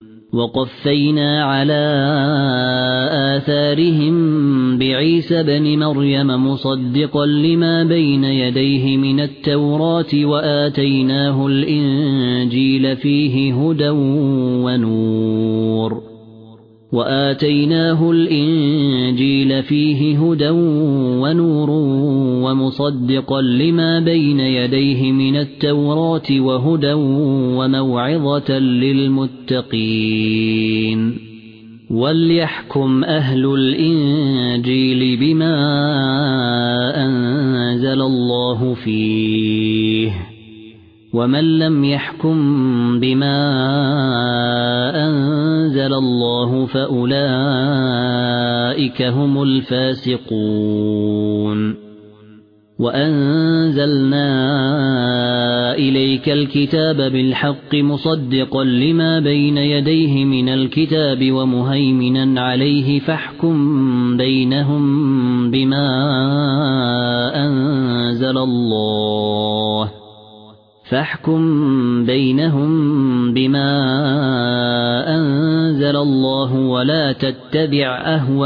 وقفينا على آثارهم بعيسى ابن مريم مصدقا لما بين يديه من التوراة وآتيناه الإنجيل فيه هدى ونور ومصدقا لما بين يديه من التوراة وهدى وموعظة للمتقين وليحكم أهل الإنجيل بما أنزل الله فيه ومن لم يحكم بما أنزل الله فأولئك هم الفاسقون وأنزلنا إليك الكتاب بالحق مصدقا لما بين يديه من الكتاب ومهيمنا عليه فاحكم بينهم بما أنزل الله ولا تتبع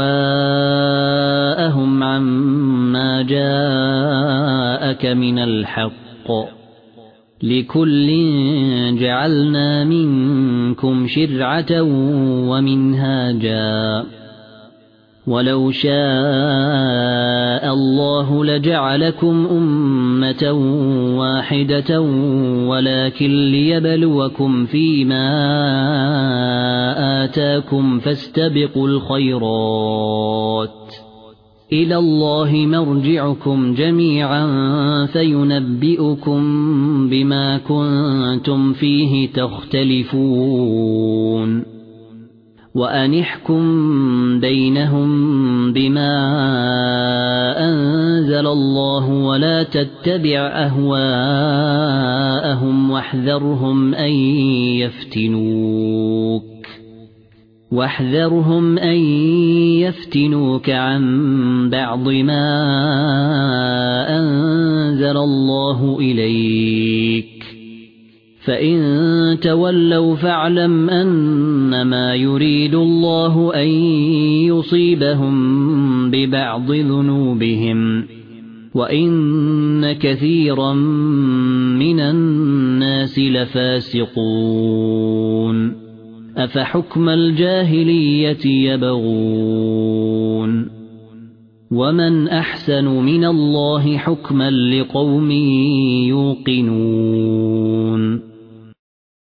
أهواءهم عما جاءك من الحق لكل جعلنا منكم شرعة ومنهاجا ولو شاء الله لجعلكم أمة واحدة ولكن ليبلوكم فيما آتاكم فاستبقوا الخيرات إلى الله مرجعكم جميعا فينبئكم بما كنتم فيه تختلفون وأن احكم بينهم بما أنزل الله ولا تتبع أهواءهم واحذرهم أن يفتنوك عن بعض ما أنزل الله إليك فإن تولوا فاعلم أنما يريد الله أن يصيبهم ببعض ذنوبهم وإن كثيرا من الناس لفاسقون أفحكم الجاهلية يبغون ومن أحسن من الله حكما لقوم يوقنون